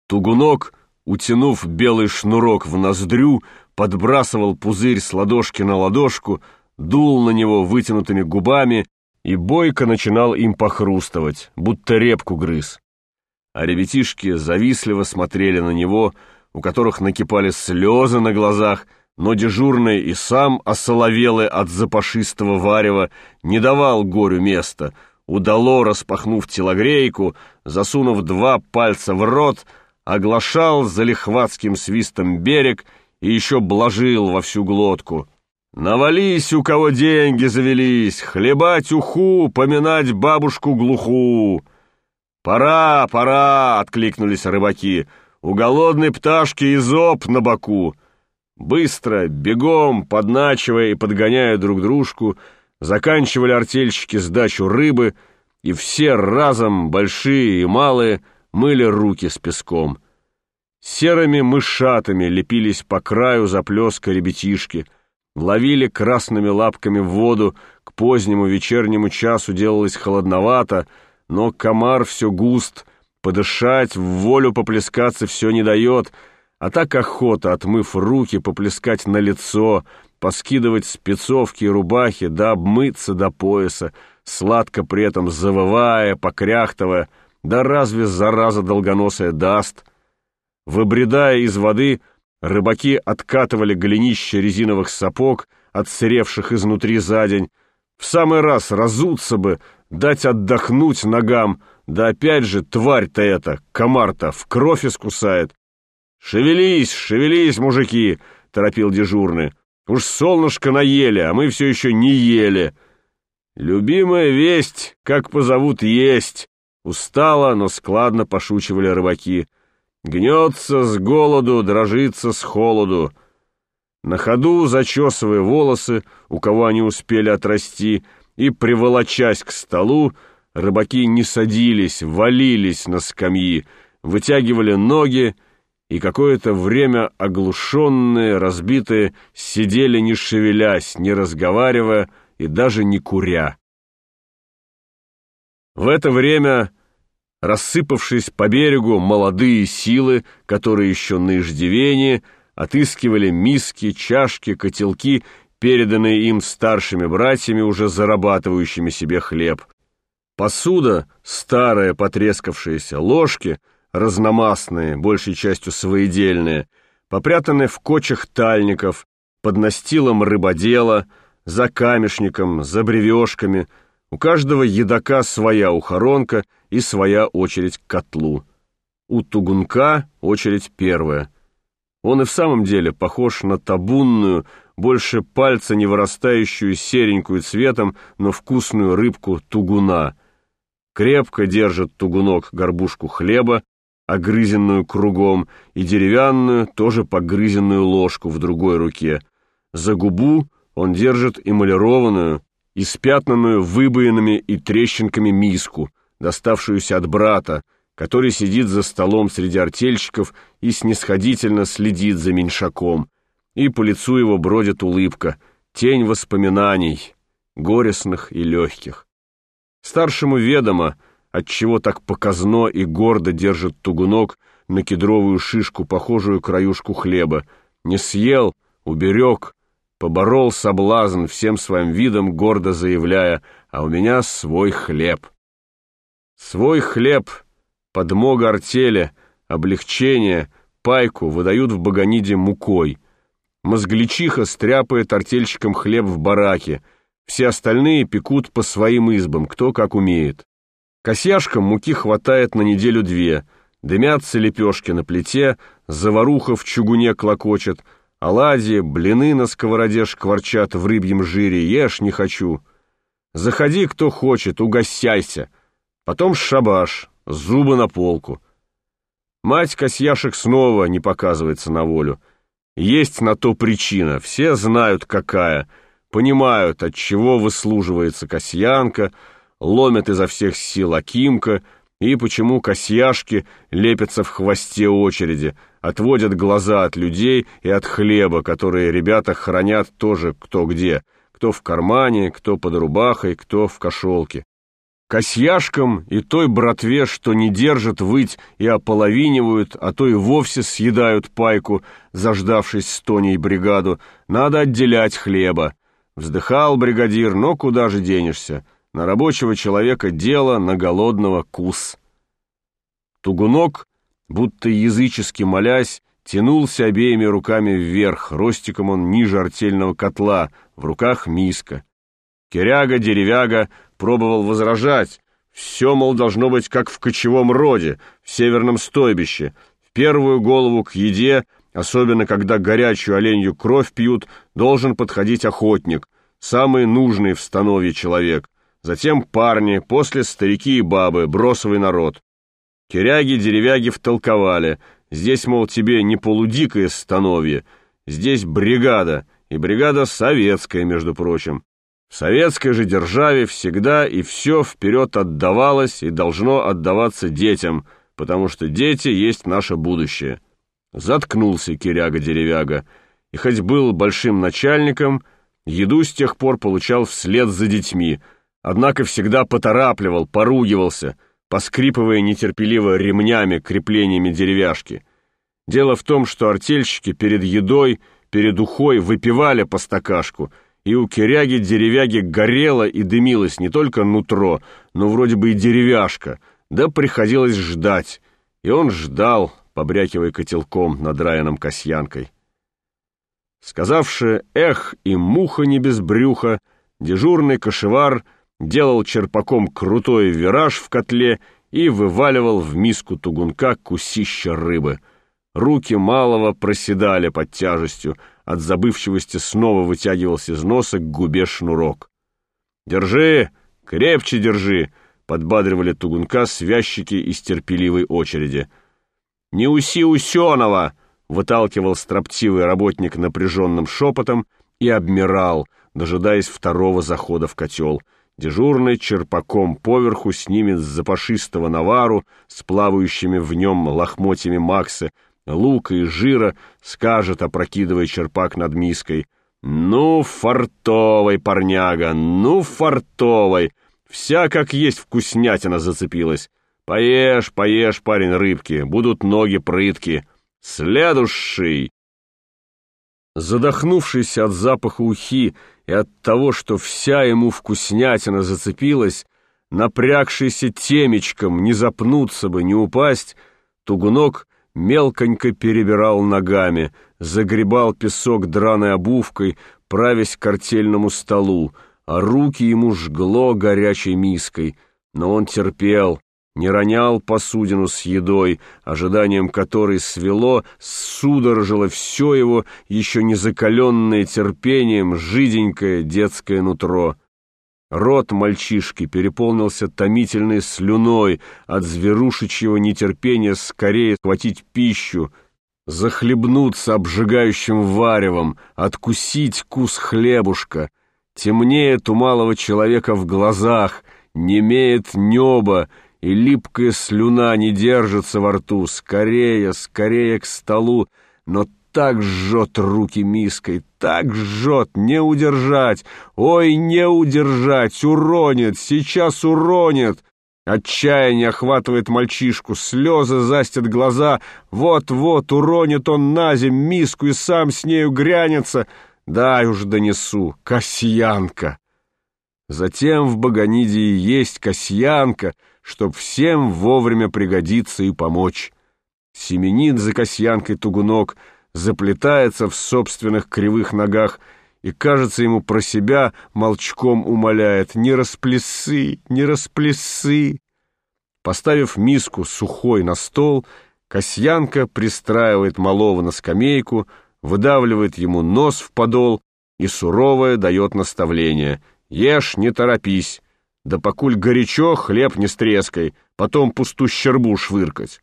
Тугунок, утянув белый шнурок в ноздрю, подбрасывал пузырь с ладошки на ладошку, дул на него вытянутыми губами и бойко начинал им похрустывать, будто репку грыз. А ребятишки завистливо смотрели на него, у которых накипали слезы на глазах, но дежурный и сам, осоловелый от запашистого варева, не давал горю места, удало распахнув телогрейку, засунув 2 пальца в рот, оглашал залихватским свистом берег и еще блажил во всю глотку. «Навались, у кого деньги завелись, хлебать уху, поминать бабушку глуху!» «Пора, пора!» — откликнулись рыбаки. «У голодной пташки и зоб на боку!» Быстро, бегом, подначивая и подгоняя друг дружку, заканчивали артельщики сдачу рыбы, и все разом, большие и малые, мыли руки с песком. Серыми мышатами лепились по краю заплеска ребятишки, ловили красными лапками в воду, к позднему вечернему часу делалось холодновато, но комар все густ, подышать, в волю поплескаться все не дает, а так охота, отмыв руки, поплескать на лицо, поскидывать спецовки и рубахи, да обмыться до пояса, сладко при этом завывая, покряхтывая, да разве зараза долгоносая даст? Выбредая из воды, рыбаки откатывали голенище резиновых сапог, отсыревших изнутри за день, в самый раз разуться бы, дать отдохнуть ногам, да опять же тварь-то эта, комар-то, в кровь искусает. «Шевелись, шевелись, мужики!» — торопил дежурный. «Уж солнышко наели, а мы все еще не ели». «Любимая весть, как позовут есть!» Устало, но складно пошучивали рыбаки. «Гнется с голоду, дрожится с холоду». На ходу, зачесывая волосы, у кого они успели отрасти, и, приволочась к столу, рыбаки не садились, валились на скамьи, вытягивали ноги, и какое-то время оглушенные, разбитые, сидели не шевелясь, не разговаривая и даже не куря. В это время, рассыпавшись по берегу, молодые силы, которые еще на иждивении, отыскивали миски, чашки, котелки, переданные им старшими братьями, уже зарабатывающими себе хлеб. Посуда, старая потрескавшаяся, ложки — разномастные, большей частью своедельные, попрятанные в кочах тальников, под настилом рыбодела, за камешником, за бревешками. У каждого едока своя ухоронка и своя очередь к котлу. У тугунка очередь первая. Он и в самом деле похож на табунную, больше пальца не вырастающую серенькую цветом, но вкусную рыбку тугуна. Крепко держит тугунок горбушку хлеба, огрызенную кругом, и деревянную, тоже погрызенную ложку в другой руке. За губу он держит эмалированную, испятнанную выбоинами и трещинками миску, доставшуюся от брата, который сидит за столом среди артельщиков и снисходительно следит за меньшаком, и по лицу его бродит улыбка, тень воспоминаний, горестных и легких. Старшему ведомо, отчего так показно и гордо держит тугунок на кедровую шишку, похожую краюшку хлеба. Не съел, уберег, поборол соблазн, всем своим видом гордо заявляя: «А у меня свой хлеб». Свой хлеб, подмога артели, облегчение, пайку выдают в Баганиде мукой. Мозгличиха стряпает артельщикам хлеб в бараке, все остальные пекут по своим избам, кто как умеет. Косяшкам муки хватает на 1-2, дымятся лепешки на плите, заваруха в чугуне клокочет, оладьи, блины на сковороде шкварчат в рыбьем жире, ешь не хочу. Заходи, кто хочет, угощайся. Потом шабаш, зубы на полку. Мать косяшек снова не показывается на волю. Есть на то причина, все знают какая, понимают, от чего выслуживается косьянка, ломят изо всех сил Акимка, и почему косьяшки лепятся в хвосте очереди, отводят глаза от людей и от хлеба, которые ребята хранят тоже кто где, кто в кармане, кто под рубахой, кто в кошелке. Касьяшкам и той братве, что не держат выть и ополовинивают, а то и вовсе съедают пайку, заждавшись с Тоней бригаду, надо отделять хлеба. Вздыхал бригадир, но куда же денешься? На рабочего человека дело, на голодного кус. Тугунок, будто язычески молясь, тянулся обеими руками вверх, ростиком он ниже артельного котла, в руках миска. Киряга-деревяга пробовал возражать. Все, мол, должно быть, как в кочевом роде, в северном стойбище. В первую голову к еде, особенно когда горячую оленью кровь пьют, должен подходить охотник, самый нужный в становье человек. Затем парни, после старики и бабы, бросовый народ. Киряги-деревяги втолковали. Здесь, мол, тебе не полудикое становье, здесь бригада, и бригада советская, между прочим. В советской же державе всегда и все вперед отдавалось и должно отдаваться детям, потому что дети есть наше будущее. Заткнулся киряга-деревяга, и хоть был большим начальником, еду с тех пор получал вслед за детьми, однако всегда поторапливал, поругивался, поскрипывая нетерпеливо ремнями, креплениями деревяшки. Дело в том, что артельщики перед едой, перед ухой выпивали по стакашку, и у киряги-деревяги горело и дымилось не только нутро, но вроде бы и деревяшка, да приходилось ждать, и он ждал, побрякивая котелком, надраенным касьянкой. Сказавши «эх» и «муха не без брюха», дежурный кошевар делал черпаком крутой вираж в котле и вываливал в миску тугунка кусища рыбы. Руки малого проседали под тяжестью, от забывчивости снова вытягивался из носа к губе шнурок. «Держи, крепче держи!» — подбадривали тугунка связчики из терпеливой очереди. «Не уси Усенова!» — выталкивал строптивый работник напряженным шепотом и обмирал, дожидаясь второго захода в котел. Дежурный черпаком поверху снимет с запашистого навару с плавающими в нем лохмотьями Макса, лука и жира, скажет, опрокидывая черпак над миской: «Ну, фартовый, парняга, ну, фартовый! Вся как есть вкуснятина зацепилась. Поешь, поешь, парень, рыбки, будут ноги прытки. Следующий!» Задохнувшийся от запаха ухи и от того, что вся ему вкуснятина зацепилась, напрягшийся темечком, не запнуться бы, не упасть, тугунок мелконько перебирал ногами, загребал песок драной обувкой, правясь к артельному столу, а руки ему жгло горячей миской. Но он терпел, не ронял посудину с едой, ожиданием которой свело, судорожило все его, еще не закаленное терпением, жиденькое детское нутро. Рот мальчишки переполнился томительной слюной от зверушечьего нетерпения скорее схватить пищу, захлебнуться обжигающим варевом, откусить кус хлебушка. Темнеет у малого человека в глазах, немеет небо, и липкая слюна не держится во рту. Скорее, скорее к столу, но так жжет руки миской, так жжет, не удержать, ой, не удержать, уронит, сейчас уронит. Отчаяние охватывает мальчишку, слезы застят глаза, вот-вот уронит он на земь миску и сам с нею грянется. Дай уж донесу, Касьянка. Затем в Баганидии есть Касьянка, чтоб всем вовремя пригодиться и помочь. Семенит за Касьянкой тугунок, заплетается в собственных кривых ногах и, кажется, ему про себя молчком умоляет: «Не расплесы, не расплесы!» Поставив миску сухой на стол, Касьянка пристраивает малого на скамейку, выдавливает ему нос в подол и суровое дает наставление: «Ешь, не торопись, да покуль горячо, хлеб не стрескай, потом пустую щербу швыркать».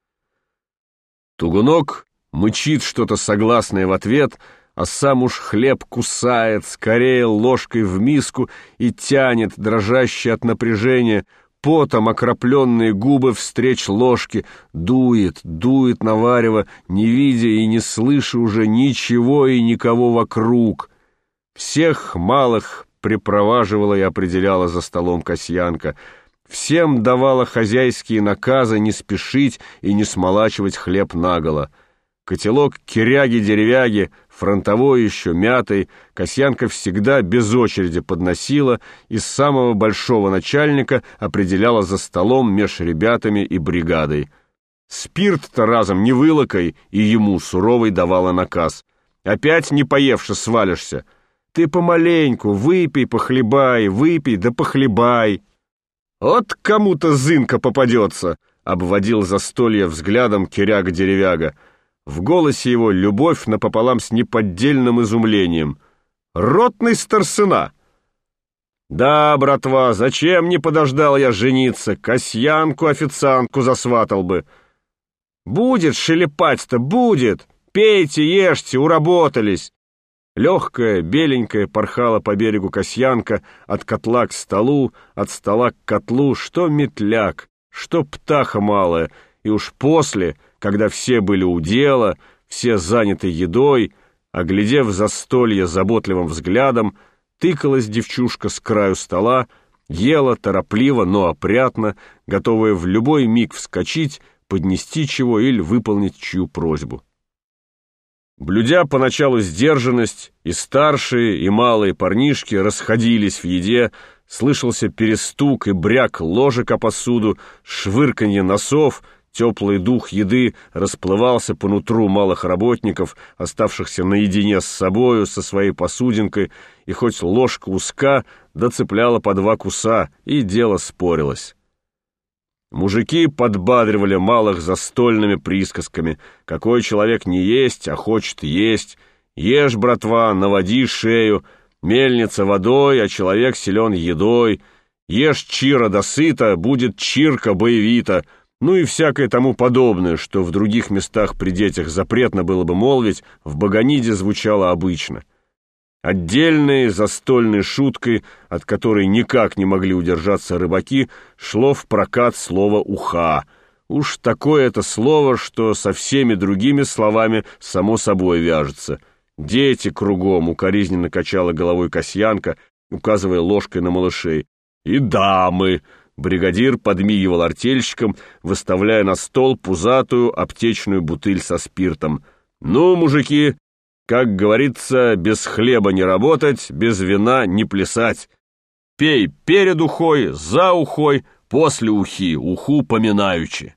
Тугунок мычит что-то согласное в ответ, а сам уж хлеб кусает, скорее ложкой в миску и тянет, дрожащий от напряжения, потом окропленные губы встреч ложки, дует, дует на варево, не видя и не слыша уже ничего и никого вокруг. Всех малых припроваживала и определяла за столом Касьянка, всем давала хозяйские наказы не спешить и не смолачивать хлеб наголо. Котелок киряги-деревяги, фронтовой еще, мятый, Касьянка всегда без очереди подносила и с самого большого начальника определяла за столом меж ребятами и бригадой. Спирт-то разом не вылокай, и ему суровый давала наказ. Опять не поевши свалишься. Ты помаленьку, выпей, похлебай, выпей да похлебай. Вот кому-то зынка попадется, обводил застолье взглядом киряга-деревяга. В голосе его любовь напополам с неподдельным изумлением. Ротный старшина! Да, братва, зачем не подождал я жениться? Касьянку-официантку засватал бы. Будет шелепать-то, будет! Пейте, ешьте, уработались! Легкая, беленькая порхала по берегу Касьянка от котла к столу, от стола к котлу, что метляк, что птаха малая, и уж после, когда все были у дела, все заняты едой, оглядев застолье заботливым взглядом, тыкалась девчушка с краю стола, ела торопливо, но опрятно, готовая в любой миг вскочить, поднести чего или выполнить чью просьбу. Блюдя поначалу сдержанность, и старшие, и малые парнишки расходились в еде, слышался перестук и бряк ложек о посуду, швырканье носов, теплый дух еды расплывался по нутру малых работников, оставшихся наедине с собою, со своей посудинкой, и хоть ложка узка, доцепляла по 2 куса, и дело спорилось. Мужики подбадривали малых застольными присказками. Какой человек не есть, а хочет есть. Ешь, братва, наводи шею. Мельница водой, а человек силен едой. Ешь чира досыта, будет чирка боевита. Ну и всякое тому подобное, что в других местах при детях запретно было бы молвить, в Баганиде звучало обычно. Отдельной застольной шуткой, от которой никак не могли удержаться рыбаки, шло в прокат слово «уха». Уж такое это слово, что со всеми другими словами само собой вяжется. «Дети кругом», — укоризненно качала головой Касьянка, указывая ложкой на малышей. «И дамы», — бригадир подмигивал артельщикам, выставляя на стол пузатую аптечную бутыль со спиртом. «Ну, мужики, как говорится, без хлеба не работать, без вина не плясать. Пей перед ухой, за ухой, после ухи, уху поминаючи».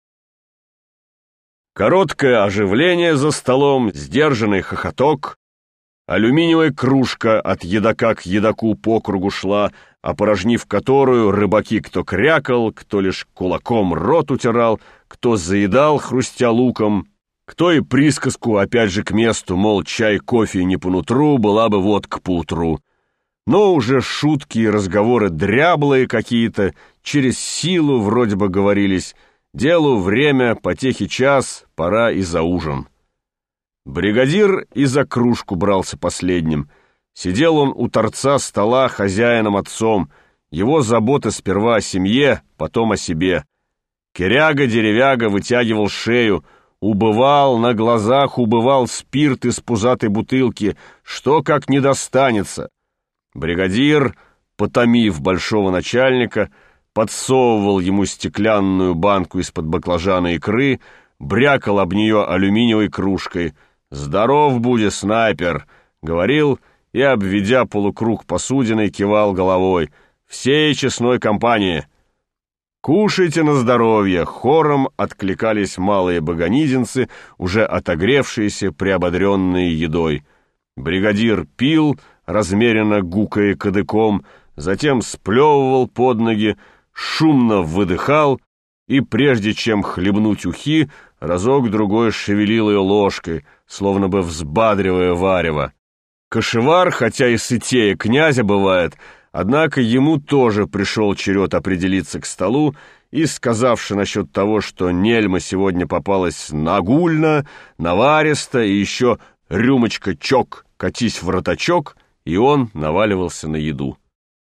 Короткое оживление за столом, сдержанный хохоток, алюминиевая кружка от едока к едоку по кругу шла, опорожнив которую рыбаки кто крякал, кто лишь кулаком рот утирал, кто заедал, хрустя луком, кто и присказку опять же к месту, мол, чай, кофе не по нутру, была бы водка по утру. Но уже шутки и разговоры дряблые какие-то, через силу вроде бы говорились. Делу время, потехи час, пора и за ужин. Бригадир и за кружку брался последним. Сидел он у торца стола хозяином-отцом. Его заботы сперва о семье, потом о себе. Киряга-деревяга вытягивал шею, убывал, на глазах убывал спирт из пузатой бутылки, что как не достанется. Бригадир, потомив большого начальника, подсовывал ему стеклянную банку из-под баклажана икры, брякал об нее алюминиевой кружкой. «Здоров будь, снайпер!» — говорил и, обведя полукруг посудиной, кивал головой. «Всей честной компании!» «Кушайте на здоровье!» — хором откликались малые баганидинцы, уже отогревшиеся, приободренные едой. Бригадир пил, размеренно гукая кадыком, затем сплевывал под ноги, шумно выдыхал и, прежде чем хлебнуть ухи, разок-другой шевелил ее ложкой, словно бы взбадривая варево. Кошевар, хотя и сытее князя бывает, однако ему тоже пришел черед определиться к столу и, сказавши насчет того, что нельма сегодня попалась нагульно, наваристо и еще рюмочка-чок, катись в роточок, и он наваливался на еду.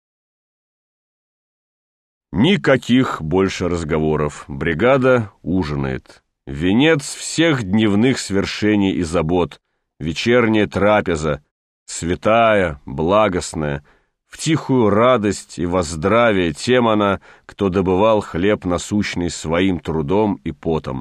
Никаких больше разговоров. Бригада ужинает. Венец всех дневных свершений и забот. Вечерняя трапеза. Святая, благостная. в тихую радость и воздравие тем она, кто добывал хлеб насущный своим трудом и потом.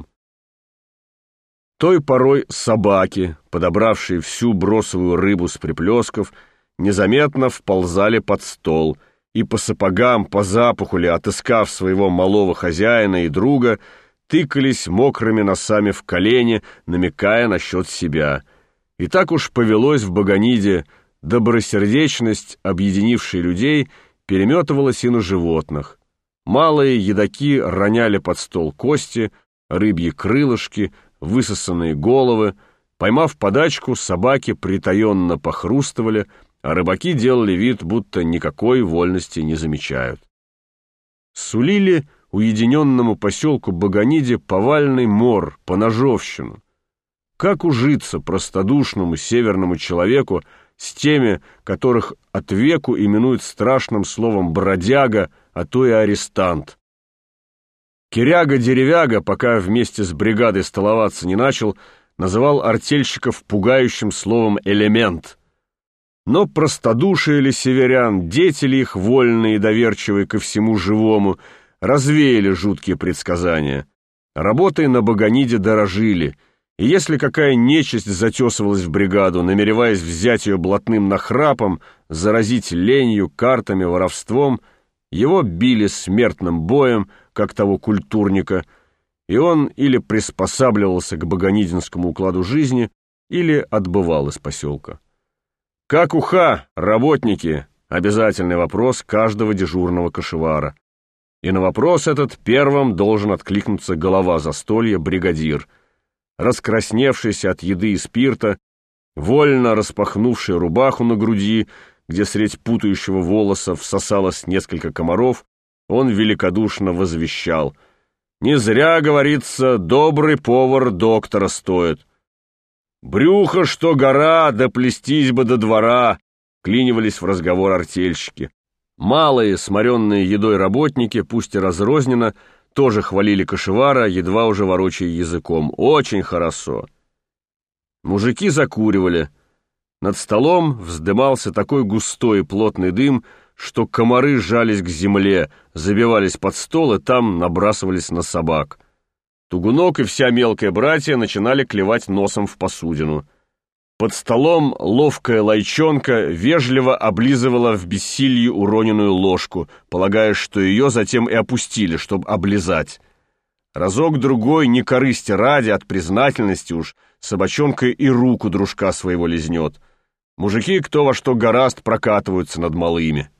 Той порой собаки, подобравшие всю бросовую рыбу с приплесков, незаметно вползали под стол и по сапогам, по запаху ли, отыскав своего малого хозяина и друга, тыкались мокрыми носами в колени, намекая насчет себя. И так уж повелось в Баганиде, добросердечность, объединившая людей, переметывалась и на животных. Малые едоки роняли под стол кости, рыбьи крылышки, высосанные головы. Поймав подачку, собаки притаенно похрустывали, а рыбаки делали вид, будто никакой вольности не замечают. Сулили уединенному поселку Баганиде повальный мор, поножовщину. Как ужиться простодушному северному человеку с теми, которых от веку именуют страшным словом бродяга, а то и арестант? Киряга-деревяга, пока вместе с бригадой столоваться не начал, называл артельщиков пугающим словом «элемент». Но простодушие ли северян, дети ли их вольные и доверчивые ко всему живому, развеяли жуткие предсказания. Работой на Баганиде дорожили, и если какая нечисть затесывалась в бригаду, намереваясь взять ее блатным нахрапом, заразить ленью, картами, воровством, его били смертным боем, как того культурника, и он или приспосабливался к баганидинскому укладу жизни, или отбывал из поселка. «Как уха, работники?» — обязательный вопрос каждого дежурного кошевара. И на вопрос этот первым должен откликнуться голова застолья, бригадир, раскрасневшийся от еды и спирта, вольно распахнувший рубаху на груди, где средь путающего волоса всосалось несколько комаров, он великодушно возвещал: «Не зря, говорится, добрый повар доктора стоит». «Брюхо, что гора, да плестись бы до двора», — клинивались в разговор артельщики. Малые, сморенные едой работники, пусть и разрозненно, тоже хвалили кошевара, едва уже ворочая языком. Очень хорошо. Мужики закуривали. Над столом вздымался такой густой и плотный дым, что комары сжались к земле, забивались под стол и там набрасывались на собак. Тугунок и вся мелкая братья начинали клевать носом в посудину. Под столом ловкая лайчонка вежливо облизывала в бессилье уроненную ложку, полагая, что ее затем и опустили, чтобы облизать. Разок-другой, не корысти ради, от признательности уж, собачонка и руку дружка своего лизнет. Мужики кто во что горазд прокатываются над малыми.